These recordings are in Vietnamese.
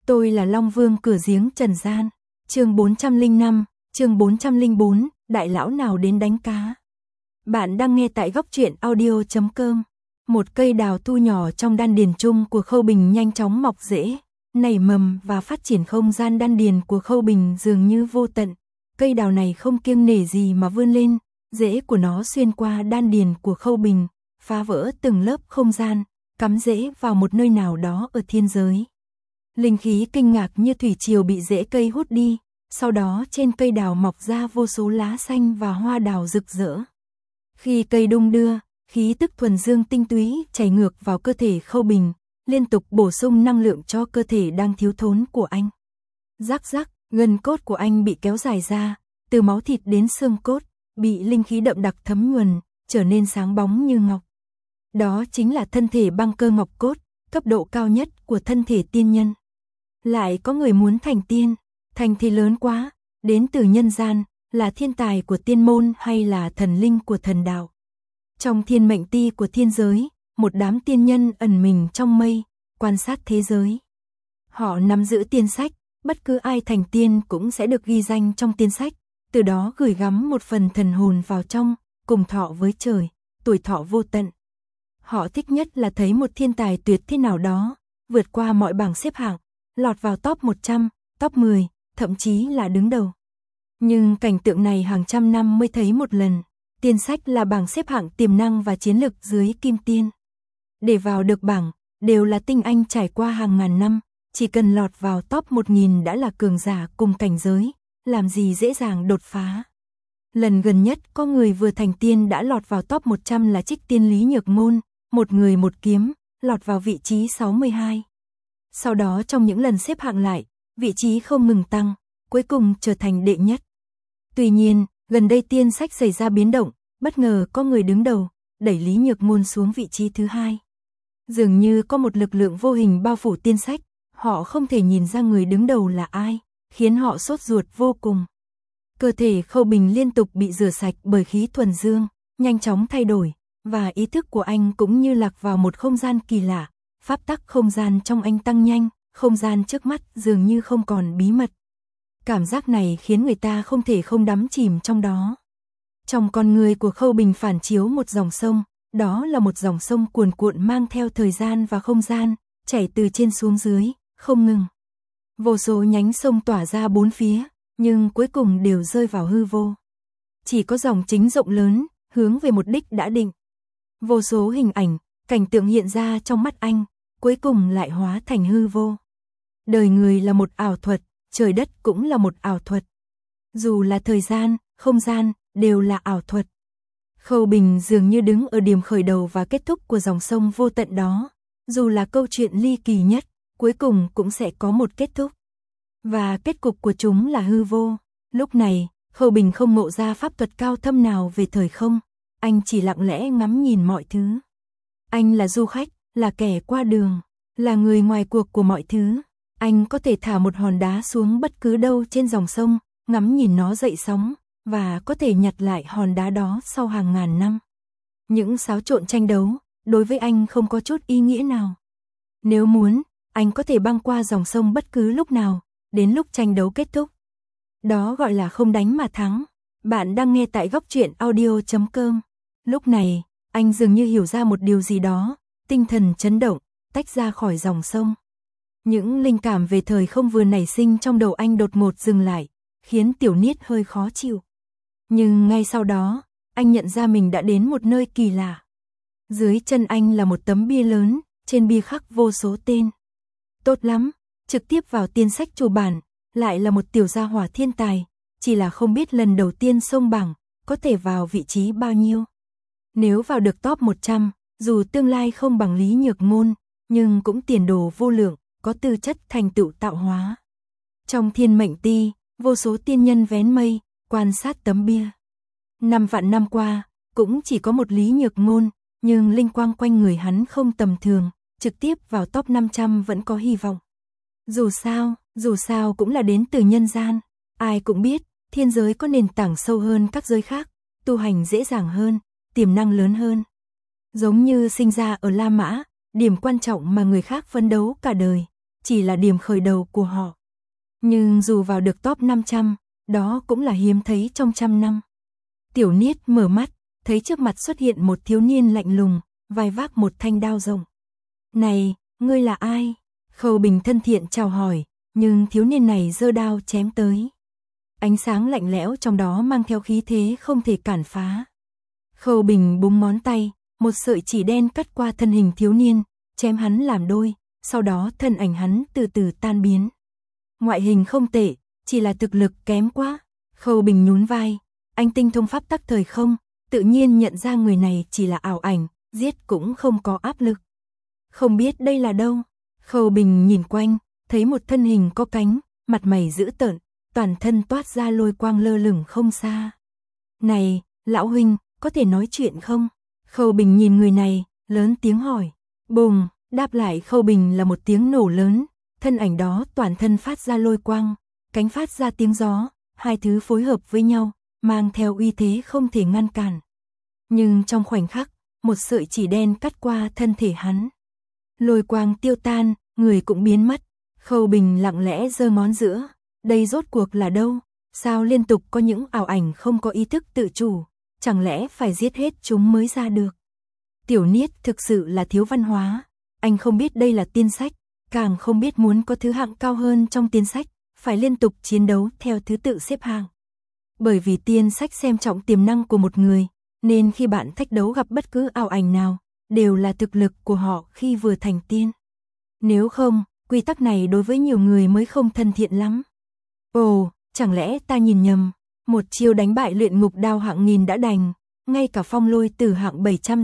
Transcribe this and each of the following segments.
Tôi là Long Vương cửa giếng trần gian. Chương 405, chương 404, đại lão nào đến đánh cá. Bạn đang nghe tại góc truyện audio.com. Một cây đào thu nhỏ trong đan điền chung của Khâu Bình nhanh chóng mọc rễ, nảy mầm và phát triển. Không gian đan điền của Khâu Bình dường như vô tận. Cây đào này không kiêng nể gì mà vươn lên, rễ của nó xuyên qua đan điền của Khâu Bình, phá vỡ từng lớp không gian, cắm rễ vào một nơi nào đó ở thiên giới. Linh khí kinh ngạc như thủy triều bị rễ cây hút đi, sau đó trên cây đào mọc ra vô số lá xanh và hoa đào rực rỡ. Khi cây đung đưa, khí tức thuần dương tinh túy chảy ngược vào cơ thể Khâu Bình, liên tục bổ sung năng lượng cho cơ thể đang thiếu thốn của anh. Rắc rắc, gân cốt của anh bị kéo dài ra, từ máu thịt đến xương cốt, bị linh khí đậm đặc thấm nhuần, trở nên sáng bóng như ngọc. Đó chính là thân thể băng cơ ngọc cốt, cấp độ cao nhất của thân thể tiên nhân. Lại có người muốn thành tiên, thành thì lớn quá, đến từ nhân gian, là thiên tài của tiên môn hay là thần linh của thần đạo. Trong thiên mệnh ti của thiên giới, một đám tiên nhân ẩn mình trong mây, quan sát thế giới. Họ nắm giữ tiên sách, bất cứ ai thành tiên cũng sẽ được ghi danh trong tiên sách, từ đó gửi gắm một phần thần hồn vào trong, cùng thọ với trời, tuổi thọ vô tận. Họ thích nhất là thấy một thiên tài tuyệt thế nào đó, vượt qua mọi bảng xếp hạng, lọt vào top 100, top 10, thậm chí là đứng đầu. Nhưng cảnh tượng này hàng trăm năm mới thấy một lần. Tiên sách là bảng xếp hạng tiềm năng và chiến lực dưới kim tiên. Để vào được bảng, đều là tinh anh trải qua hàng ngàn năm, chỉ cần lọt vào top 1000 đã là cường giả cùng cảnh giới, làm gì dễ dàng đột phá. Lần gần nhất có người vừa thành tiên đã lọt vào top 100 là Trích Tiên Lý Nhược Ngôn, một người một kiếm, lọt vào vị trí 62. Sau đó trong những lần xếp hạng lại, vị trí không ngừng tăng, cuối cùng trở thành đệ nhất. Tuy nhiên, gần đây tiên sách xảy ra biến động, bất ngờ có người đứng đầu, đẩy Lý Nhược Ngôn xuống vị trí thứ 2. Dường như có một lực lượng vô hình bao phủ tiên sách, họ không thể nhìn ra người đứng đầu là ai, khiến họ sốt ruột vô cùng. Cơ thể Khâu Bình liên tục bị rửa sạch bởi khí thuần dương, nhanh chóng thay đổi, và ý thức của anh cũng như lạc vào một không gian kỳ lạ, pháp tắc không gian trong anh tăng nhanh, không gian trước mắt dường như không còn bí mật. Cảm giác này khiến người ta không thể không đắm chìm trong đó. Trong con người của Khâu Bình phản chiếu một dòng sông, đó là một dòng sông cuồn cuộn mang theo thời gian và không gian, chảy từ trên xuống dưới, không ngừng. Vô số nhánh sông tỏa ra bốn phía, nhưng cuối cùng đều rơi vào hư vô. Chỉ có dòng chính rộng lớn, hướng về một đích đã định. Vô số hình ảnh, cảnh tượng hiện ra trong mắt anh, cuối cùng lại hóa thành hư vô. Đời người là một ảo thuật, trời đất cũng là một ảo thuật. Dù là thời gian, không gian, đều là ảo thuật. Khâu Bình dường như đứng ở điểm khởi đầu và kết thúc của dòng sông vô tận đó. Dù là câu chuyện ly kỳ nhất, cuối cùng cũng sẽ có một kết thúc. Và kết cục của chúng là hư vô. Lúc này, Khâu Bình không ngộ ra pháp thuật cao thâm nào về thời không. Anh chỉ lặng lẽ ngắm nhìn mọi thứ. Anh là du khách, là kẻ qua đường, là người ngoài cuộc của mọi thứ. Anh có thể thả một hòn đá xuống bất cứ đâu trên dòng sông, ngắm nhìn nó dậy sóng, và có thể nhặt lại hòn đá đó sau hàng ngàn năm. Những xáo trộn tranh đấu, đối với anh không có chút ý nghĩa nào. Nếu muốn, anh có thể băng qua dòng sông bất cứ lúc nào, đến lúc tranh đấu kết thúc. Đó gọi là không đánh mà thắng. Bạn đang nghe tại góc truyện audio.com. Lúc này, anh dường như hiểu ra một điều gì đó, tinh thần chấn động, tách ra khỏi dòng sông. Những linh cảm về thời không vừa nảy sinh trong đầu anh đột ngột dừng lại, khiến Tiểu Niết hơi khó chịu. Nhưng ngay sau đó, anh nhận ra mình đã đến một nơi kỳ lạ. Dưới chân anh là một tấm bia lớn, trên bia khắc vô số tên. Tốt lắm, trực tiếp vào tiên sách chủ bản, lại là một tiểu gia hỏa thiên tài, chỉ là không biết lần đầu tiên xông bảng, có thể vào vị trí bao nhiêu. Nếu vào được top 100, dù tương lai không bằng Lý Nhược Ngôn, nhưng cũng tiền đồ vô lượng, có tư chất thành tựu tạo hóa. Trong thiên mệnh ti, vô số tiên nhân vén mây, quan sát tấm bia. 5 vạn năm qua, cũng chỉ có một Lý Nhược Ngôn, nhưng linh quang quanh người hắn không tầm thường, trực tiếp vào top 500 vẫn có hy vọng. Dù sao cũng là đến từ nhân gian, ai cũng biết, thiên giới có nền tảng sâu hơn các giới khác, tu hành dễ dàng hơn, tiềm năng lớn hơn. Giống như sinh ra ở La Mã, điểm quan trọng mà người khác phấn đấu cả đời, chỉ là điểm khởi đầu của họ. Nhưng dù vào được top 500, đó cũng là hiếm thấy trong trăm năm. Tiểu Niết mở mắt, thấy trước mặt xuất hiện một thiếu niên lạnh lùng, vai vác một thanh đao rộng. Này, ngươi là ai? Khâu Bình thân thiện chào hỏi, nhưng thiếu niên này giơ đao chém tới. Ánh sáng lạnh lẽo trong đó mang theo khí thế không thể cản phá. Khâu Bình búng ngón tay, một sợi chỉ đen cắt qua thân hình thiếu niên, chém hắn làm đôi, sau đó thân ảnh hắn từ từ tan biến. Ngoại hình không tệ, chỉ là thực lực kém quá. Khâu Bình nhún vai, anh tinh thông pháp tắc thời không, tự nhiên nhận ra người này chỉ là ảo ảnh, giết cũng không có áp lực. Không biết đây là đâu? Khâu Bình nhìn quanh, thấy một thân hình có cánh, mặt mày dữ tợn, toàn thân toát ra lôi quang lơ lửng không xa. Này, lão huynh, có thể nói chuyện không? Khâu Bình nhìn người này, lớn tiếng hỏi. Bùng, đáp lại Khâu Bình là một tiếng nổ lớn, thân ảnh đó toàn thân phát ra lôi quang, cánh phát ra tiếng gió, hai thứ phối hợp với nhau, mang theo uy thế không thể ngăn cản. Nhưng trong khoảnh khắc, một sợi chỉ đen cắt qua thân thể hắn. Lôi quang tiêu tan, người cũng biến mất. Khâu Bình lặng lẽ giơ ngón giữa. Đây rốt cuộc là đâu? Sao liên tục có những ảo ảnh không có ý thức tự chủ? Chẳng lẽ phải giết hết chúng mới ra được? Tiểu Niết thực sự là thiếu văn hóa. Anh không biết đây là tiên sách, càng không biết muốn có thứ hạng cao hơn trong tiên sách, phải liên tục chiến đấu theo thứ tự xếp hạng. Bởi vì tiên sách xem trọng tiềm năng của một người, nên khi bạn thách đấu gặp bất cứ ảo ảnh nào, đều là thực lực của họ khi vừa thành tiên. Nếu không, quy tắc này đối với nhiều người mới không thân thiện lắm. Ồ, chẳng lẽ ta nhìn nhầm, một chiêu đánh bại luyện ngục đao hạng 1000 đã đành, ngay cả phong lôi tử hạng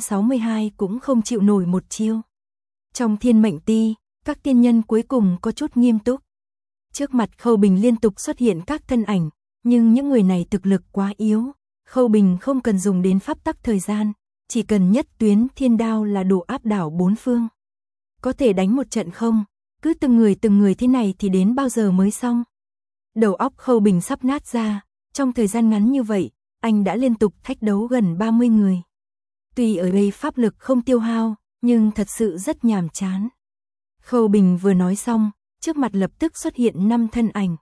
762 cũng không chịu nổi một chiêu. Trong thiên mệnh ti, các tiên nhân cuối cùng có chút nghiêm túc. Trước mặt Khâu Bình liên tục xuất hiện các thân ảnh, nhưng những người này thực lực quá yếu. Khâu Bình không cần dùng đến pháp tắc thời gian, chỉ cần nhất tuyến thiên đao là đủ áp đảo bốn phương. Có thể đánh một trận không? Cứ từng người thế này thì đến bao giờ mới xong? Đầu óc Khâu Bình sắp nát ra, trong thời gian ngắn như vậy, anh đã liên tục thách đấu gần 30 người. Tuy ở đây pháp lực không tiêu hao, nhưng thật sự rất nhàm chán. Khâu Bình vừa nói xong, trước mặt lập tức xuất hiện 5 thân ảnh.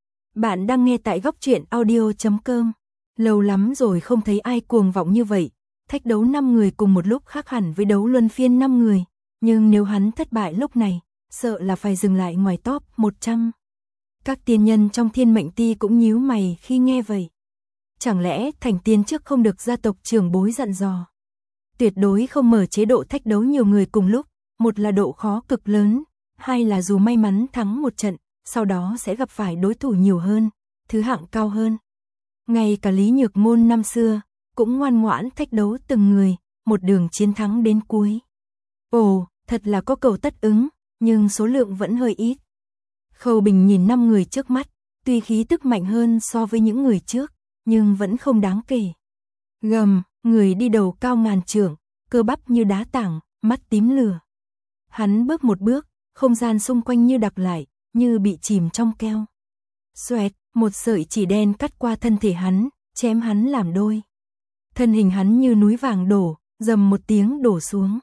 Bạn đang nghe tại góc truyện audio.com. Lâu lắm rồi không thấy ai cuồng vọng như vậy, thách đấu 5 người cùng một lúc khác hẳn với đấu luân phiên 5 người, nhưng nếu hắn thất bại lúc này, sợ là phải dừng lại ngoài top 100. Các tiên nhân trong thiên mệnh ti cũng nhíu mày khi nghe vậy. Chẳng lẽ thành tiên trước không được gia tộc trưởng bối dặn dò? Tuyệt đối không mở chế độ thách đấu nhiều người cùng lúc, một là độ khó cực lớn, hai là dù may mắn thắng một trận, sau đó sẽ gặp phải đối thủ nhiều hơn, thứ hạng cao hơn. Ngay cả Lý Nhược Môn năm xưa, cũng ngoan ngoãn thách đấu từng người, một đường chiến thắng đến cuối. Ồ, thật là có cầu tất ứng, nhưng số lượng vẫn hơi ít. Khâu Bình nhìn 5 người trước mắt, tuy khí tức mạnh hơn so với những người trước, nhưng vẫn không đáng kể. Gầm, người đi đầu cao ngàn trượng, cơ bắp như đá tảng, mắt tím lửa. Hắn bước một bước, không gian xung quanh như đặc lại, như bị chìm trong keo. Xoẹt, một sợi chỉ đen cắt qua thân thể hắn, chém hắn làm đôi. Thân hình hắn như núi vàng đổ, rầm một tiếng đổ xuống.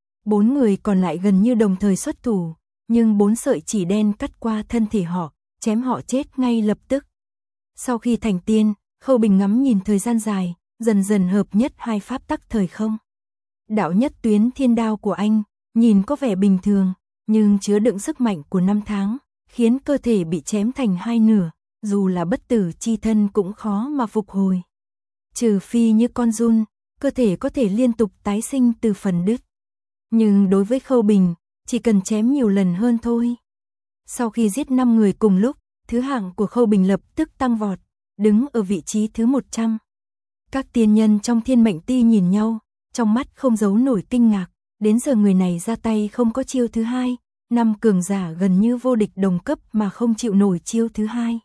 4 người còn lại gần như đồng thời xuất thủ, nhưng 4 sợi chỉ đen cắt qua thân thể họ, chém họ chết ngay lập tức. Sau khi thành tiên, Khâu Bình ngắm nhìn thời gian dài, dần dần hợp nhất hai pháp tắc thời không. Đạo nhất tuyến thiên đao của anh, nhìn có vẻ bình thường, nhưng chứa đựng sức mạnh của 5 tháng, khiến cơ thể bị chém thành hai nửa, dù là bất tử chi thân cũng khó mà phục hồi. Trừ phi như con giun, cơ thể có thể liên tục tái sinh từ phần đứt. Nhưng đối với Khâu Bình, chỉ cần chém nhiều lần hơn thôi. Sau khi giết 5 người cùng lúc, thứ hạng của Khâu Bình lập tức tăng vọt, đứng ở vị trí thứ 100. Các tiên nhân trong thiên mệnh ti nhìn nhau, trong mắt không giấu nổi kinh ngạc, đến giờ người này ra tay không có chiêu thứ hai, 5 cường giả gần như vô địch đồng cấp mà không chịu nổi chiêu thứ hai.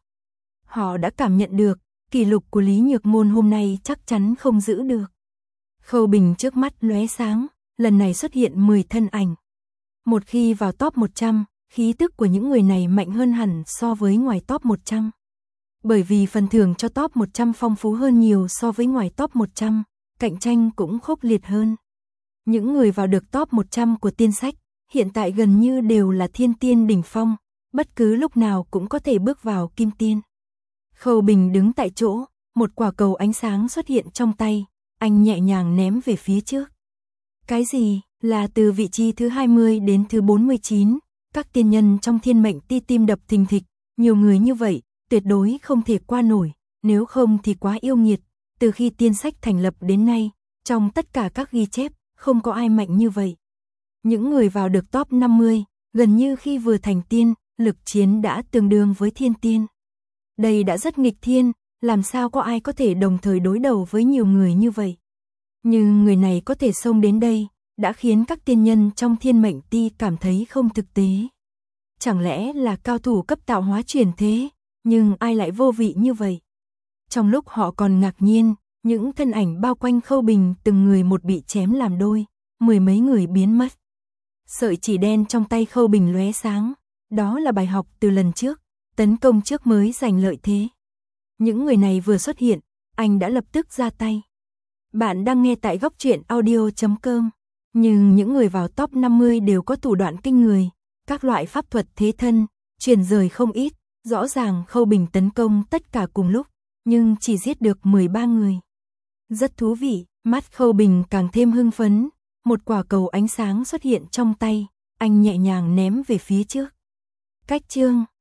Họ đã cảm nhận được, kỷ lục của Lý Nhược Môn hôm nay chắc chắn không giữ được. Khâu Bình trước mắt lóe sáng, lần này xuất hiện 10 thân ảnh. Một khi vào top 100, khí tức của những người này mạnh hơn hẳn so với ngoài top 100. Bởi vì phần thưởng cho top 100 phong phú hơn nhiều so với ngoài top 100, cạnh tranh cũng khốc liệt hơn. Những người vào được top 100 của tiên sách, hiện tại gần như đều là thiên tiên đỉnh phong, bất cứ lúc nào cũng có thể bước vào kim tiên. Khâu Bình đứng tại chỗ, một quả cầu ánh sáng xuất hiện trong tay, anh nhẹ nhàng ném về phía trước. Cái gì? Là từ vị trí thứ 20 đến thứ 49, các tiên nhân trong thiên mệnh ti tim đập thình thịch, nhiều người như vậy, tuyệt đối không thể qua nổi, nếu không thì quá yêu nghiệt. Từ khi tiên sách thành lập đến nay, trong tất cả các ghi chép, không có ai mạnh như vậy. Những người vào được top 50, gần như khi vừa thành tiên, lực chiến đã tương đương với thiên tiên. Đây đã rất nghịch thiên, làm sao có ai có thể đồng thời đối đầu với nhiều người như vậy. Nhưng người này có thể xông đến đây, đã khiến các tiên nhân trong thiên mệnh ti cảm thấy không thực tế. Chẳng lẽ là cao thủ cấp tạo hóa chuyển thế, nhưng ai lại vô vị như vậy? Trong lúc họ còn ngạc nhiên, những thân ảnh bao quanh Khâu Bình từng người một bị chém làm đôi, mười mấy người biến mất. Sợi chỉ đen trong tay Khâu Bình lóe sáng, đó là bài học từ lần trước, tấn công trước mới giành lợi thế. Những người này vừa xuất hiện, anh đã lập tức ra tay. Bạn đang nghe tại góc truyện audio.com, nhưng những người vào top 50 đều có thủ đoạn kinh người, các loại pháp thuật thế thân, truyền rời không ít, rõ ràng Khâu Bình tấn công tất cả cùng lúc, nhưng chỉ giết được 13 người. Rất thú vị, mắt Khâu Bình càng thêm hưng phấn, một quả cầu ánh sáng xuất hiện trong tay, anh nhẹ nhàng ném về phía trước. Cách chương